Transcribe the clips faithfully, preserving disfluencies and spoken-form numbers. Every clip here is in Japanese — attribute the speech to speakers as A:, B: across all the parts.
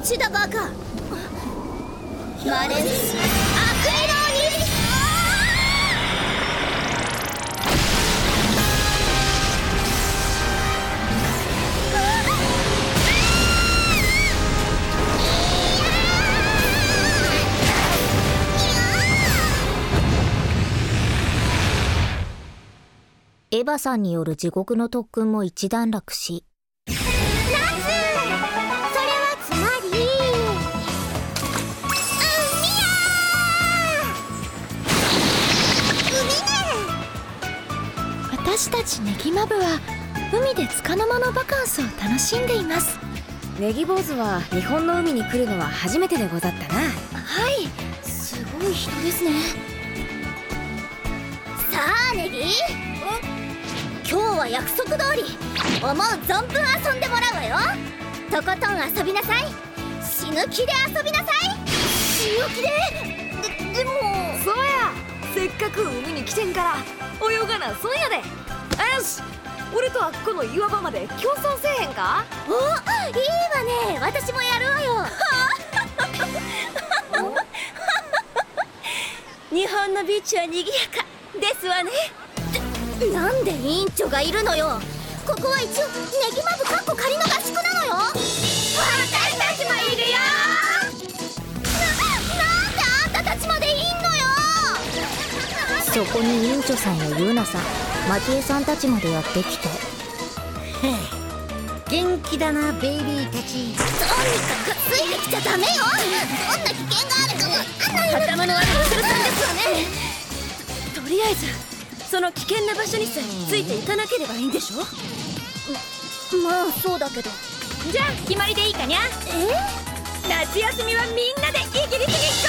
A: ちだバカ。マレンス悪意の鬼。
B: エヴァさんによる地獄の特訓も一段落し、
A: 夏、それはつまり
C: 海ね。私たちネギマブは海で束の間のバカンスを楽しんでいます。
D: ネギ坊主は日本の海に来るのは初めてでござったな。
C: はい、すごい人ですね。
A: さあネギ、今日は約束通り思う存分遊んでもらうわよ。とことん遊びなさい。死ぬ気で遊びなさい。死ぬ気で？で、でも
D: そうや、せっかく海に来てんから泳がな損やで。よし、俺とあっこの岩場まで競争せえへんか？
A: お、いいわね。私もやるわよ。日本のビーチは賑やかですわね。なんで委員長がいるのよ。ここは一応ネギマブかっこ仮の合宿なのよ。私たちもいるよ。な、なんであんたたちまでいんのよ。
B: そこに委員長さんやユーナさん、マキエさんたちまでやってきて、
E: 元気だなベイビーたち。
A: とにかくついてきちゃダメよ。どんな危険があるかわかんないよ。頭の悪いするさんですわね。
D: と、とりあえずその危険な場所にさえついていかなければいいんでしょ。
A: まあそうだけど。
D: じゃあ決まりでいいかにゃ。
A: え？
D: 夏休みはみんなでイギリスに行こう。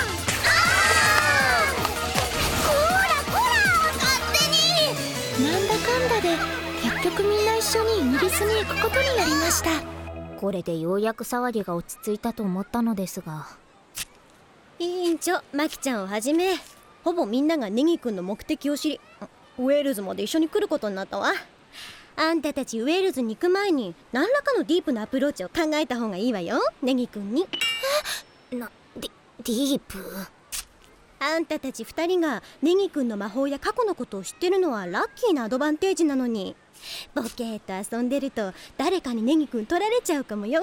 A: あー！こらこら、勝手に。
C: なんだかんだで結局みんな一緒にイギリスに行くことになりました。
B: これでようやく騒ぎが落ち着いたと思ったのですが、
F: 委員長、マキちゃんをはじめほぼみんながネギ君の目的を知り、ウェールズまで一緒に来ることになったわ。あんたたちウェールズに行く前に何らかのディープなアプローチを考えた方がいいわよ、ネギ君に。
B: な、ディ、ディープ？
F: あんたたち二人がネギ君の魔法や過去のことを知ってるのはラッキーなアドバンテージなのに、ボケーっと遊んでると誰かにネギ君取られちゃうかもよ。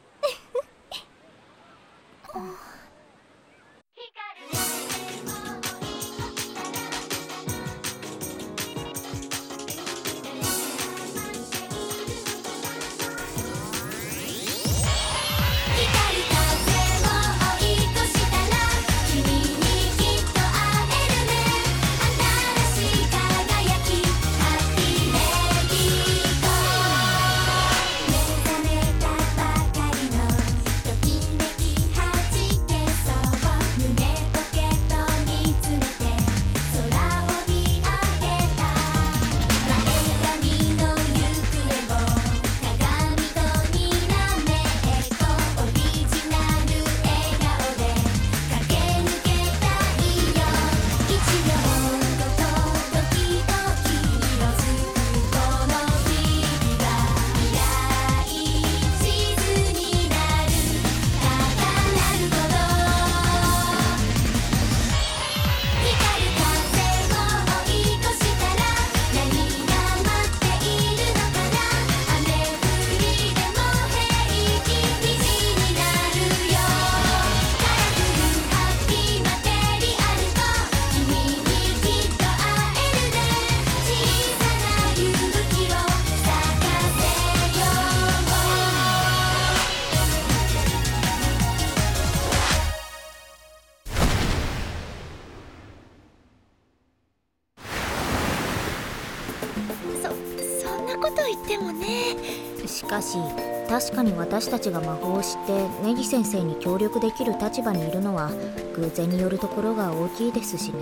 B: しかし確かに私たちが魔法を知ってネギ先生に協力できる立場にいるのは偶然によるところが大きいですしね。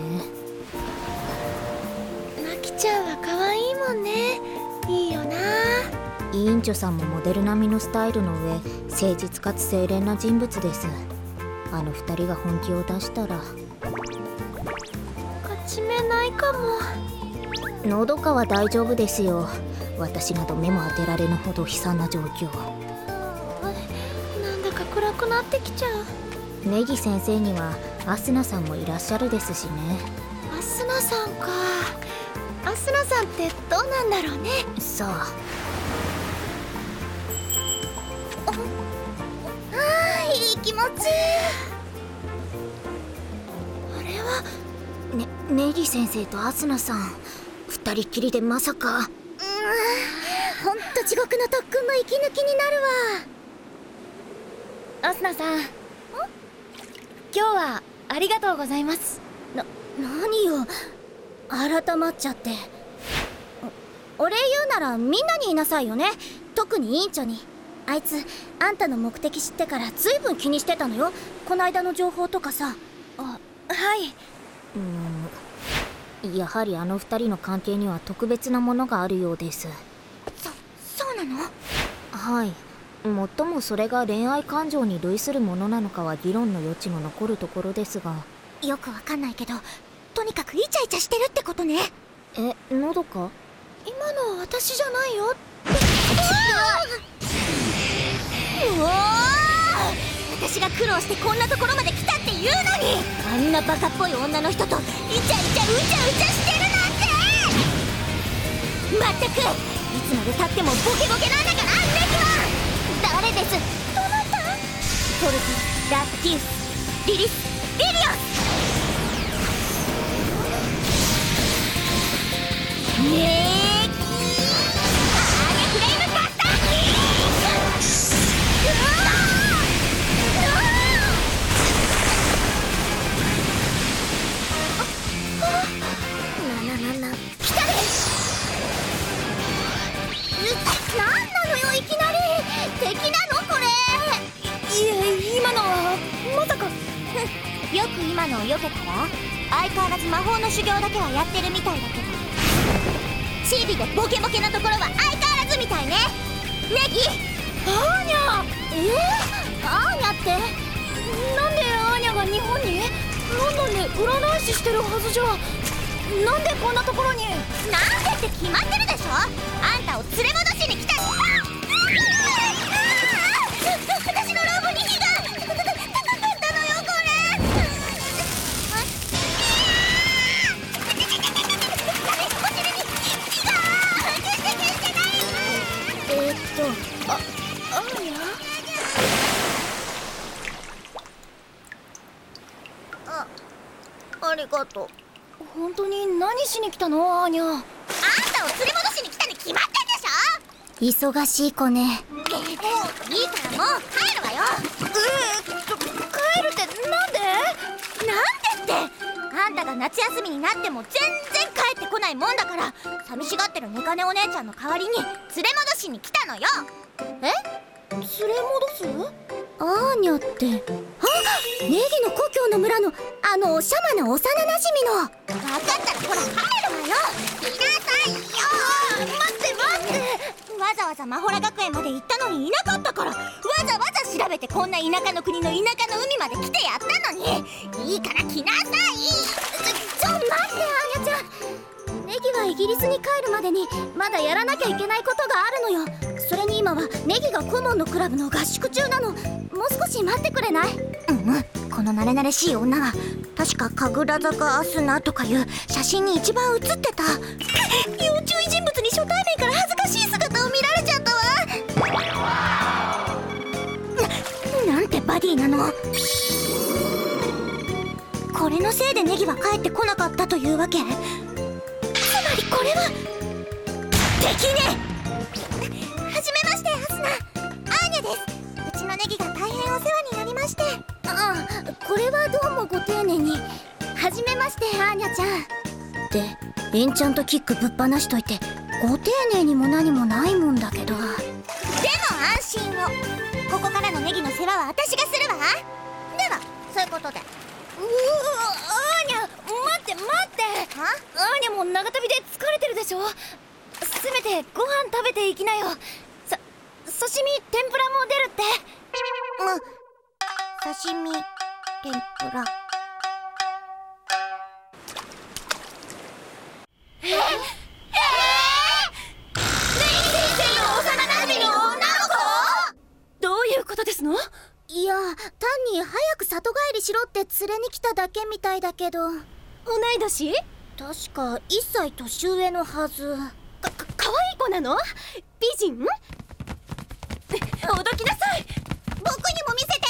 C: マキちゃんは可愛いもんね。いいよな。
B: 委員長さんもモデル並みのスタイルの上、誠実かつ清廉な人物です。あの二人が本気を出したら
C: 勝ち目ないかも。
B: のどかは大丈夫ですよ。私など目も当てられぬほど悲惨な状況。
C: なんだかクラクってきちゃう。
B: ネギ先生にはアスナさんもいらっしゃるですしね。
C: アスナさんか。アスナさんってどうなんだろうね。
B: さあ、
A: あーいい気持ち。
C: あれは
B: ね、ネギ先生とアスナさん二人きりでまさか。
A: うーん、ほんと地獄の特訓の息抜きになるわ。
C: アスナさん、今日はありがとうございます。
A: な、何よ、改まっちゃって。お礼言うならみんなに言いなさいよね。特に委員長に。あいつあんたの目的知ってからずいぶん気にしてたのよ、こないだの情報とかさ。
C: あ、はい。
B: うーん、やはりあの二人の関係には特別なものがあるようです。
A: そ、そうなの？
B: はい。もっともそれが恋愛感情に類するものなのかは議論の余地の残るところですが。
A: よくわかんないけど、とにかくイチャイチャしてるってことね。
B: え、喉か？
C: 今のは私じゃないよ。
A: うわー、私が苦労してこんなところまで来たって言うのに、あんなバカっぽい女の人とイチャイチャうちゃうちゃしてるなんて。まったく、いつまでたってもボケボケなんだから。ネギは誰です？どなた？トルス、ラクティウス、リリス、リリオス。ねえ、よく今のを避けたら、相変わらず魔法の修行だけはやってるみたいだけど、チビでボケボケなところは相変わらずみたいね。ネギ、
C: アーニャ。
A: えー、アーニャって
C: なんでアーニャが日本に？ロンドンで占い師してるはずじゃ。なんでこんなところに？
A: なんでって決まってるでしょ。あんたを連れ戻しに来た。私のローブに火が高かったのよ、これ。えーっと、あ、
C: アーニャ？
A: あ、ありがとう。
C: 本当に何しに来たの、アーニャ？
A: あんたを連れ戻しに来たに決まってんでしょ。
B: 忙しい子ね。
A: いいからもう帰るわよ。
C: えー、ちょ、帰るってなんで？
A: なんでって、あんたが夏休みになっても全然帰ってこないもんだから、寂しがってるネカネお姉ちゃんの代わりに連れ戻しに来たのよ。
C: え？連れ戻す？
A: アーニャって、あ、ネギの故郷の村のあのシャマの幼馴染の。分かったらほら帰るわよ。来なさいよ。待って待って、わざわざマホラ学園まで行ったのにいなかったから、わざわざ調べてこんな田舎の国の田舎の海まで来てやったのに。いいから来なさい。ちょ、ちょ待って、アーニャちゃん。ネギはイギリスに帰るまでにまだやらなきゃいけないことがあるのよ。それに今はネギが顧問のクラブの合宿中なの。もう少し待ってくれない？うん、この慣れ慣れしい女は確か神楽坂アスナとかいう写真に一番写ってた。要注意人物に初対面から恥ずかしい姿を見られちゃったわ。な、なんてバディなの。これのせいでネギは帰ってこなかったというわけ？つまりこれは敵ね。はじめまして、アスナ、アーニャです。うちのネギが大変お世話になりまして。ああ、これはどうもご丁寧に。はじめまして、アーニャちゃん。で、エンチャントキックぶっ放しといてご丁寧にも何もないもんだけど。でも安心を。ここからのネギの世話は私がするわ。ではそういうことで。
C: うー、アーニャ、待って待って。
A: は？
C: アーニャも長旅で疲れてるでしょ。せめてご飯食べていきなよ。さ、刺身天ぷらも出るって。
A: うん、刺身天ぷら。ええええネギ先生の幼馴染の女の子？
C: どういうことですの？
A: いや、 里帰りしろって連れに来ただけみたいだけど。
F: 同い年？
A: 確かいっさい年上のはず。
F: か、か、かわいい子なの？美人？おどきなさい。
A: 僕にも見せて。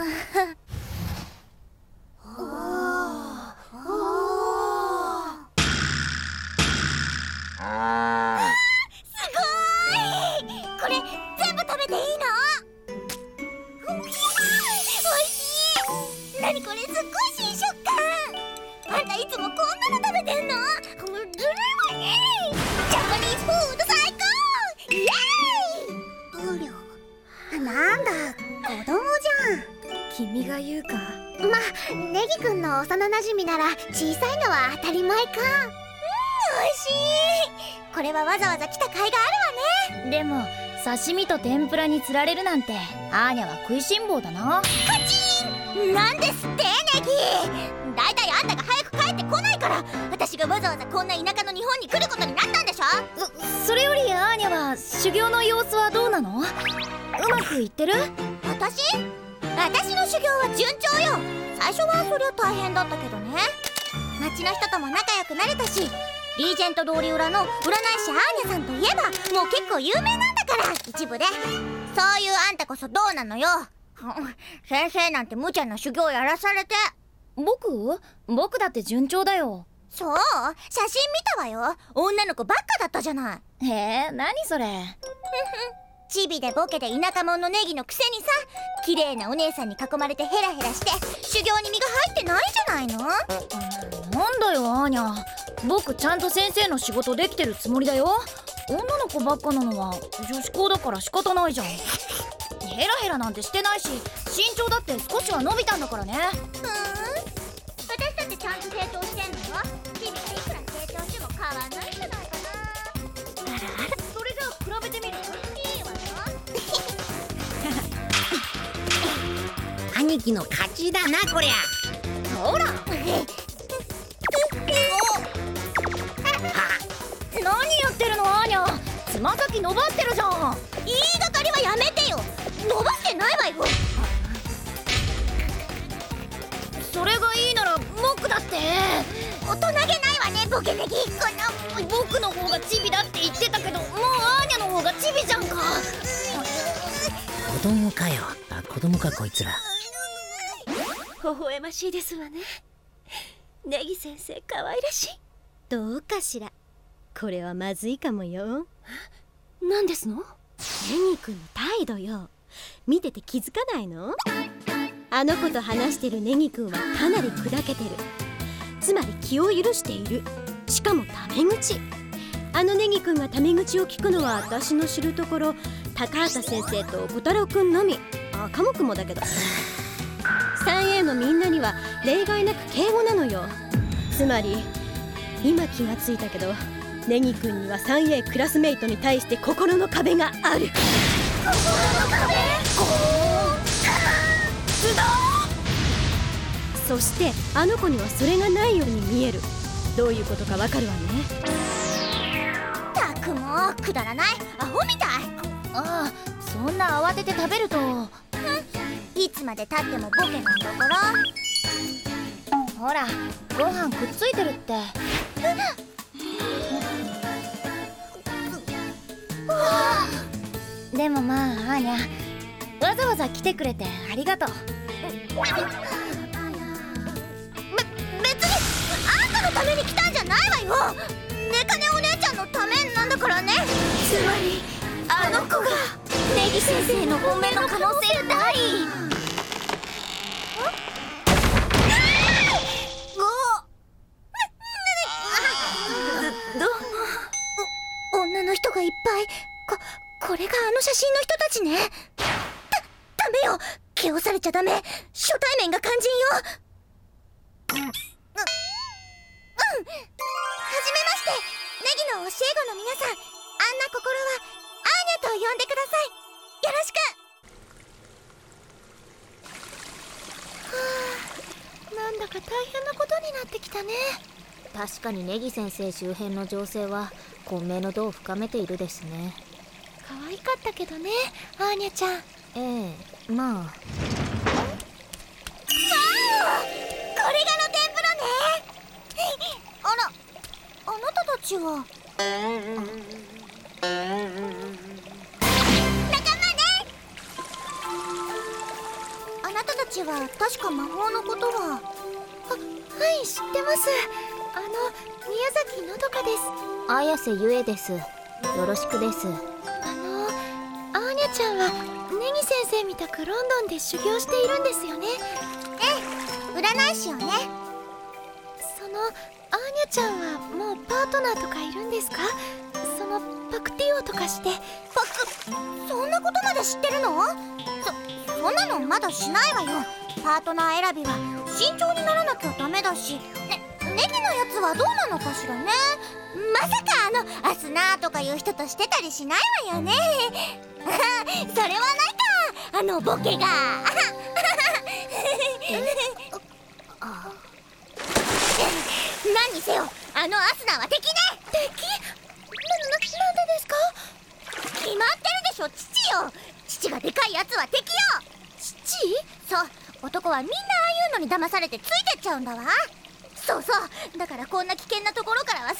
A: すごい。これ全部食べていいの？おいしい。何これ、すっごい新食感。あんたいつもこんなの食べてんの？ずるい。ジャパニーズフード最高。イエーイ。うりょ。なんだ、子供じゃん。
D: 君が言うか。
A: ま、ネギくんの幼なじみなら小さいのは当たり前か。うん、おいしい。これはわざわざ来た甲斐があるわね。
B: でも刺身と天ぷらに釣られるなんてアーニャは食いしん坊だな。
A: カチンなんですって、ネギ。だいたいあんたが早く帰ってこないから私がわざわざこんな田舎の日本に来ることになったんでしょ。
B: そ、それよりアーニャは修行の様子はどうなの？うまくいってる？
A: 私？私の修行は順調よ。最初はそりゃ大変だったけどね。町の人とも仲良くなれたし、リージェント通り裏の占い師アーニャさんといえばもう結構有名なんだから、一部で。そういうあんたこそどうなのよ。先生なんて無茶な修行やらされて。
B: 僕？僕だって順調だよ。
A: そう？写真見たわよ。女の子ばっかだったじゃない。
B: へえ、何それ。
A: チビでボケで田舎者のネギのくせにさ、綺麗なお姉さんに囲まれてヘラヘラして修行に身が入ってないじゃないの。
B: なんだよアーニャ、僕ちゃんと先生の仕事できてるつもりだよ。女の子ばっかなのは女子校だから仕方ないじゃん。ヘラヘラなんてしてないし、身長だって少しは伸びたんだからね。
A: ふーん、私だってちゃんと成長してんのよ。チビがいくら成長しても変わんないんじゃないかな。
B: あらあら、それじゃあ比べてみる？
A: いいわよ。
E: 兄貴の勝ちだなこりゃ。
B: ほら何やってるのアーニャ、つま先伸ばってるじゃん。
A: 言いがかりはやめてよ。伸ばしてないわよ。
B: それがいいなら僕だって。
A: 大人げないわね、ボケネギ。この
B: 僕の方がチビだって言ってたけど、もうアーニャの方がチビじゃんか。
E: 子供かよ。あ、子供かこいつら。
F: 微笑ましいですわね。ネギ先生可愛らしい。どうかしら。これはまずいかもよ。
D: 何ですの？
F: ネギ君の態度よ。見てて気づかないの？あの子と話してるネギ君はかなり砕けてる。つまり気を許している。しかもタメ口。あのネギ君がタメ口を聞くのは私の知るところ高畑先生と小太郎君のみ。あ、科目もだけど スリーエー のみんなには例外なく敬語なのよ。つまり今気がついたけどネギ君には スリーエー クラスメイトに対して心の壁がある。心の壁？そしてあの子にはそれがないように見える。どういうことかわかるわね。
A: たくもうくだらないアホみたい。
B: ああ、そんな慌てて食べると
A: いつまでたってもボケなんだから。
B: ほら、ご飯くっついてるって。でもまあアーニャ、わざわざ来てくれてありがとう。
A: 別にあんたのために来たんじゃないわよ。ねかねお姉ちゃんのためなんだからね。
B: つまりあの子がネギ先生の本命の可能性大。
A: 女の人がいっぱい。こ、これがあの写真の人たちね。だ、ダメよ。気をされちゃダメ。初対面が肝心よ。うん、うん、はじめまして。ネギの教え子の皆さん。あんな心はアーニャと呼んでください。よろしく。はあ、なんだか大変なことになってきたね。
B: 確かにネギ先生周辺の情勢は混迷の度を深めているですね。
A: 可愛かったけどね、アーニャちゃん。
B: ええ、まあ。
A: まちは仲間ね。あなたたちは確か魔法のことは。
C: はい、知ってます。あの宮崎のどかです。
B: 綾瀬ゆえです。よろしくです。
C: あのアーニャちゃんはネギ先生みたくロンドンで修行しているんですよね。
A: ええ、占い師よね。
C: そのアーニャちゃんはもうパートナーとかいるんですか？そのパクティオとかして。
A: パク、そんなことまで知ってるの？そ、そんなのまだしないわよ。パートナー選びは慎重にならなきゃダメだし、ね、ネギのやつはどうなのかしらね。まさかあのアスナーとかいう人としてたりしないわよね。それはないか、あのボケが。何にせよあのアスナーは敵ね。敵？な、な、なんでですか？決まってるでしょ、父よ。父がでかいやつは敵よ。父？そう、男はみんなああいうのに騙されてついてっちゃうんだわ。そうそう、だからこんな危険なところからはさっ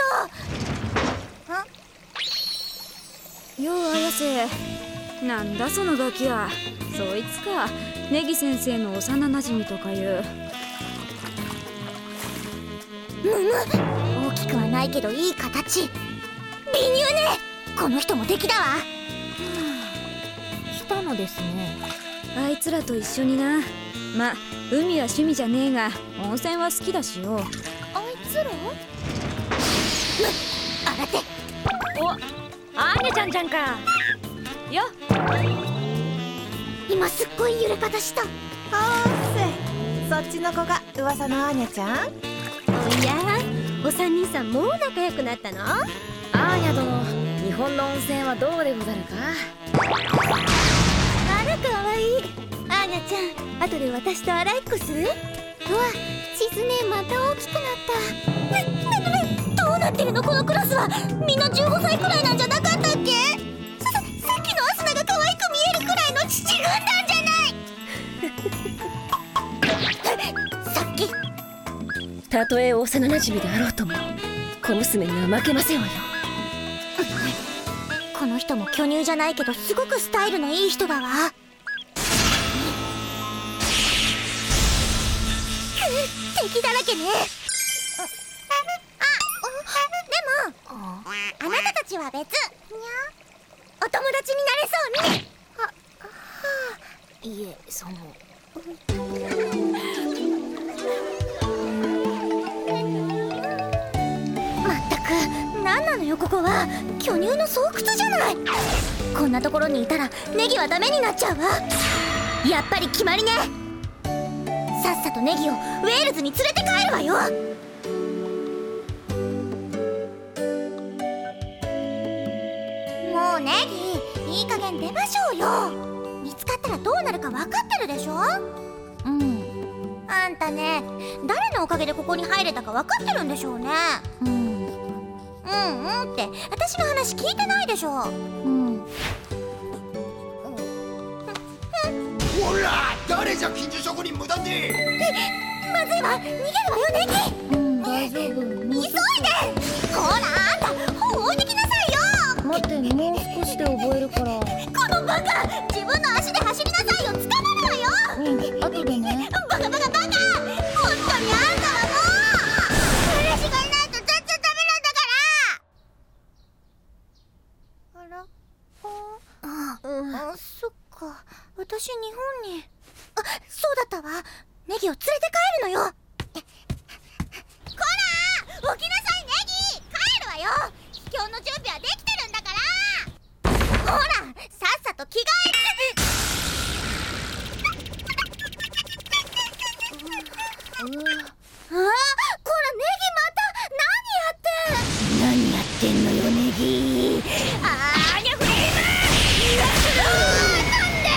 A: さと。ん？
D: よう綾瀬、なんだそのガキは。そいつか、ネギ先生の幼なじみとかいう。
A: むむ、大きくはないけどいい形。美乳ね。この人も敵だわ。
B: 来たのですね。
D: あいつらと一緒にな。ま、海は趣味じゃねえが温泉は好きだしよ。
A: あいつら？む、洗って。
B: お、アーニャちゃんじゃんかよ。
A: 今すっごい揺れ方した。
G: あーせ、そっちの子が噂のアーニャちゃん？
F: おや、お三人さんもう仲良くなったの？
B: アーニャ殿、日本の温泉はどうでござるか？
A: あら、かわいい。アーニャちゃん、後で私と洗いっこする？うわ、地図ね、また大きくなった。な、な、な、どうなってるのこのクラスは。みんなじゅうごさいくらいなんじゃなかったっけ？さ、さっきのアスナが可愛く見えるくらいの父軍団じゃない。さっき
F: たとえ幼なじみであろうとも小娘には負けませんわよ。
A: この人も巨乳じゃないけどすごくスタイルのいい人だわ。敵だらけね。あ、でもあなたたちは別。お友達になれそうね。あ、はあ、
B: いえ、その
A: まったく何なのよここは。巨乳の巣窟じゃない。こんなところにいたらネギはダメになっちゃうわ。やっぱり決まりね。さっさとネギをウェールズに連れて帰るわよ。もうネギ、いい加減出ましょうよ。見つかったらどうなるか分かってるでしょ。
B: うん。
A: あんたね、誰のおかげでここに入れたか分かってるんでしょうね。
B: うん。
A: うんうんって私の話聞いてないでしょ。
B: うん。
H: ほら、誰じゃ近所職人無断で。
A: まずいわ、逃げるわよネギ。
B: うん、大丈夫。
A: 急いで。ほらあんた、本置いてきなさいよ。
B: 待って、もう少しで覚えるから。
A: このバカ、自分の足で走りなさいよ。捕まるわよ。
B: うん、後でね。
A: バカバカバカ、本当にあんたはもう彼氏がいないと絶対ダメなんだから。あら、ああ、うん、あ、そっか、私日本に。あ、そうだったわ。ネギを連れて帰るのよ。こら、起きなさいネギ。帰るわよ。秘境の準備はできてるんだから。ほら、さっさと着替えて。
B: うわ。
A: ああ、こらネギまた何やって。
E: 何やってんのよネギ。
A: あーにゃフレーム。なんで。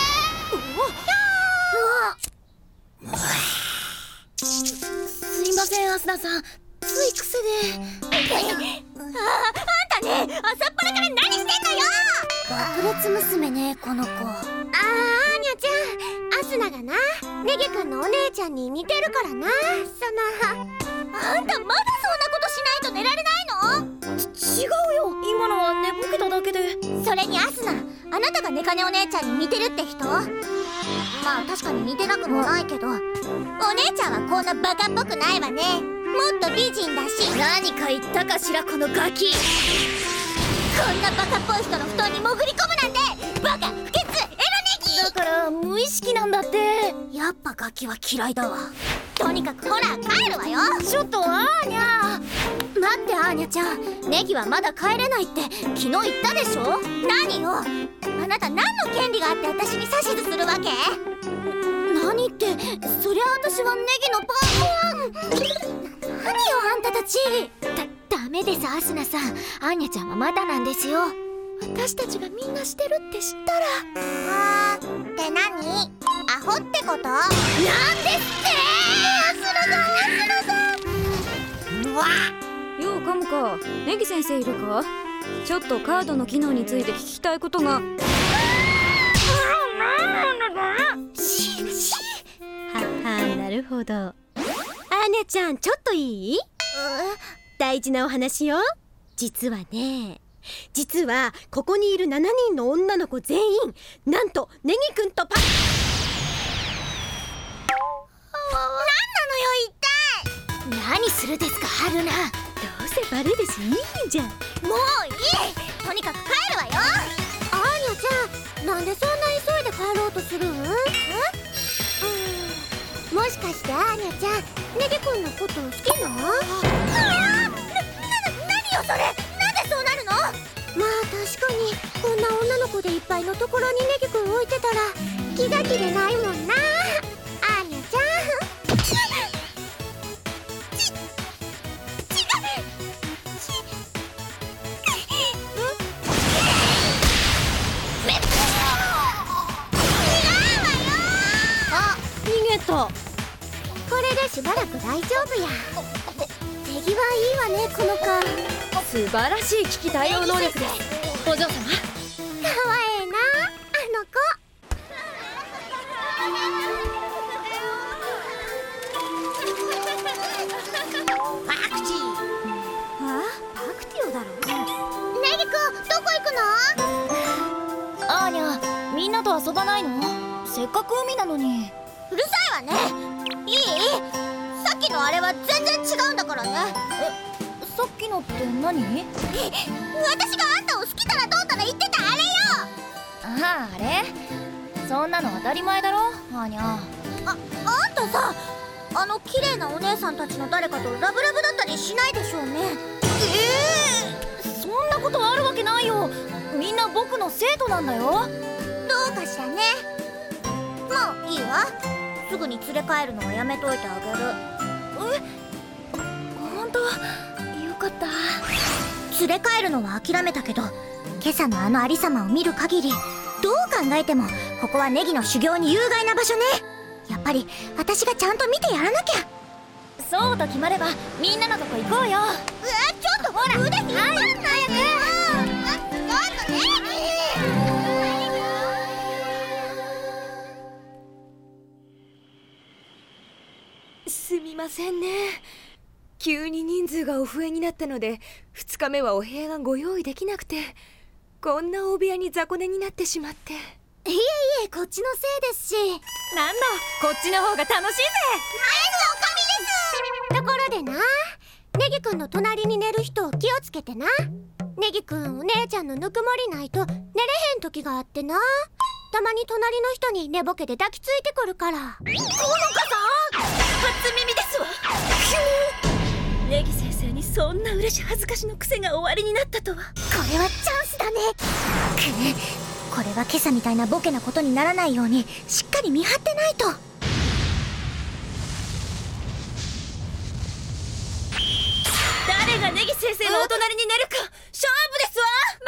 B: すいません、アスナさん。つい癖で。
A: ああ、あんたね、朝っぱらから何してんのよ。
B: 爆裂娘ね、この子。
A: あー、アーニャちゃん、アスナがな、ネギ君のお姉ちゃんに似てるからな。その、ああんたまだそんなことしないと寝られないの？
B: ち違うよ、今のは寝ぼけただけで。
A: それにアスナ、あなたがネカネお姉ちゃんに似てるって人？まあ確かに似てなくもないけど、お姉ちゃんはこんなバカっぽくないわね。もっと美人だし。
B: 何か言ったかしらこのガキ。
A: こんなバカっぽい人の布団に潜り込むなんてバカ不潔エロネギ。
B: だから無意識なんだって。
A: やっぱガキは嫌いだわ。とにかくほら帰るわよ。
B: ちょっとアーニャ。
A: 待ってアーニャちゃん、ネギはまだ帰れないって昨日言ったでしょ。何よ、あなた何の権利があって私に指図するわけ？何って、そりゃ私はネギのパン。何よあんたたち。だ、ダメですアスナさん。アーニャちゃんはまだなんですよ。私たちがみんなしてるって知ったら。あーって何？アホってこと？なんですって。アスナさん、アスナさん。うわっ。
D: ようカムカ、ネギ先生いるか？ちょっとカードの機能について聞きたいことが。
F: ししははなるほど。アーニャちゃんちょっといい？大事なお話よ。実はね、実はここにいるしちにんの女の子全員なんとネギくんとパッ。
A: 何なのよ一体。何するですか春菜。
F: どうせバレるしいいじゃん。
A: もういい。とにかく帰るわよ。アーニャちゃん、なんでそんな急いで帰ろうとするん？え？うん、もしかしてアーニャちゃん、ネギ君のこと好きな？な、な、な、何よそれ。なんでそうなるの？まあ確かにこんな女の子でいっぱいのところにネギ君置いてたら気が気でないもんなアーニャちゃん。これでしばらく大丈夫や。手際いいわねこの子。
D: 素晴らしい危機対応能力です。お嬢様。
A: かわええなあの子。
H: パクチー。
D: あ？パクティオだろ。
A: ネギくんどこ行くの？
B: アーニャ、みんなと遊ばないの？せっかく海なのに。
A: うるさいわね。いい？さっきのあれは全然違うんだからね。
B: え、さっきのって何？
A: 私があんたを好きたらどうたら言ってたあれよ。
B: ああ、あれ？そんなの当たり前だろアーニャ。
A: あ、あんたさ、あの綺麗なお姉さんたちの誰かとラブラブだったりしないでしょうね。
B: ええー、そんなことあるわけないよ。みんな僕の生徒なんだよ。
A: どうかしらね。もういいわ。すぐに連れ帰るのはやめといてあげる。
B: え、本当よかった。
A: 連れ帰るのは諦めたけど、今朝のあのありさまを見る限りどう考えてもここはネギの修行に有害な場所ね。やっぱり私がちゃんと見てやらなきゃ。
B: そうと決まればみんなのとこ行こうよ。
A: うわ、ちょっとほら腕引っ張んないで。ちょっとね。
D: すみませんね。急に人数がお増えになったのでふつかめはお部屋がご用意できなくて、こんな大部屋に雑魚寝になってしまって。
A: いえいえ、こっちのせいですし。
D: なんだ、こっちの方が楽しいぜ。
A: ところでな、ネギくんの隣に寝る人を気をつけてな。ネギくんお姉ちゃんのぬくもりないと寝れへん時があってな。たまに隣の人に寝ぼけて抱きついてくるから。ほのかさん、初耳ですわ。
B: ネギ先生にそんな嬉し恥ずかしの癖が終わりになったとは。
A: これはチャンスだね。く、これは今朝みたいなボケなことにならないようにしっかり見張ってないと。
B: 誰がネギ先生のお隣に寝るか勝負ですわ。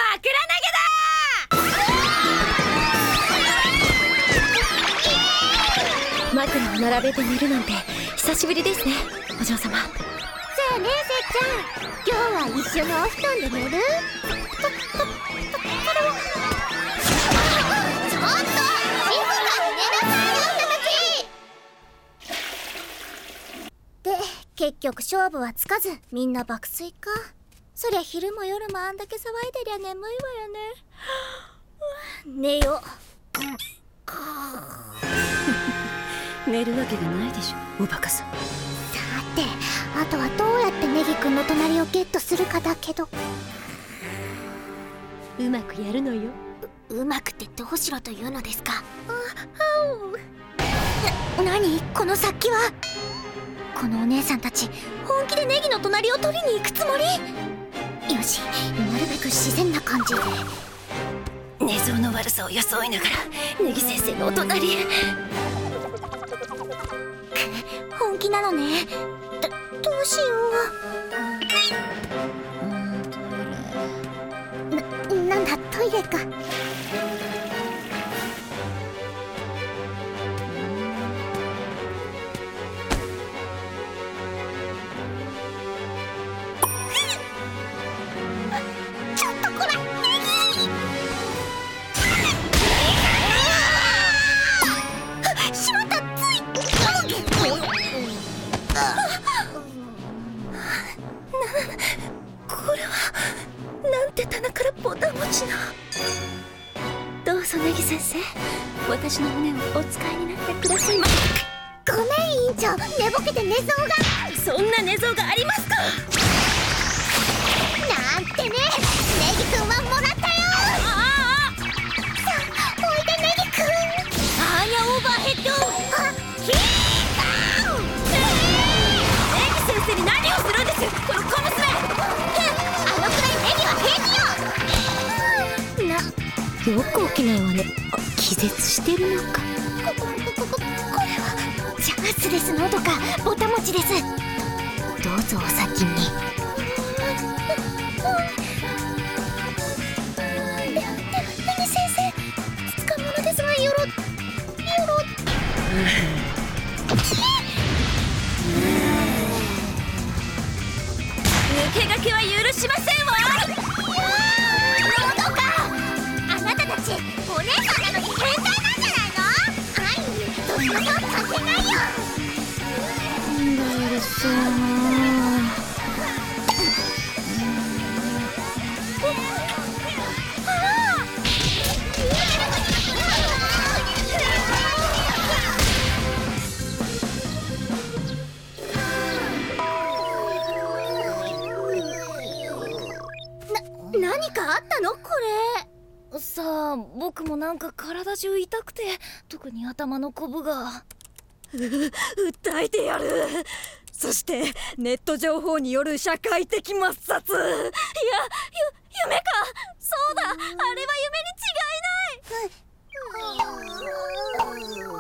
D: 枕を並べて寝るなんて久しぶりですね、お嬢様。
A: じゃあねせっちゃん、今日は一緒のお布団で寝る？ちょっと静かに寝なさいよあんたたち。で、 結局勝負はつかずみんな爆睡か。そりゃ昼も夜もあんだけ騒いでりゃ眠いわよね。寝よ
F: う。寝るわけがないでしょ、おバカさん。
A: さて、あとはどうやってネギ君の隣をゲットするかだけど。
F: うまくやるのよ。
A: う, うまくってどうしろというのですか。な、何この殺気は。このお姉さんたち本気でネギの隣を取りに行くつもり。よし、なるべく自然な感じで。
F: 寝相の悪さを装いながらネギ先生のお隣へ。
A: 本気なのね。ど, どうしよう。な、なんだトイレか。
F: 私の胸をお使いになってくださいま。
A: ごめん委員長、寝ぼけて寝相が。
F: そんな寝相がありますか。
A: なんてね。ネギくんはもらったよ。ああ、さあおいでネギくん。
F: アーニャオーバーヘッド。
A: あ、ヒーカー。
F: ネギ先生に何をするんです、この小娘。
A: あのくらいネギは平気よ。な、
F: よく起きないわね。気絶してるのか。
A: ここここここれはチャンスですのとかぼたもちです。どうぞお先に。で、で、ネギ先生、つかものですがよろよろ。
F: 抜け駆けは許しませんわ。
A: のどか、あなたたちお姉さんなのに変態なんじゃないの。愛に年の差関係ないよ。
F: なんだうるせえな。
A: な、何かあったのこれ。
B: さあ、僕もなんか体中痛くて、特に頭のコブが。
C: 訴えてやる。そしてネット情報による社会的抹殺。いや、ゆ、夢か。そうだ、あれは夢に違いない。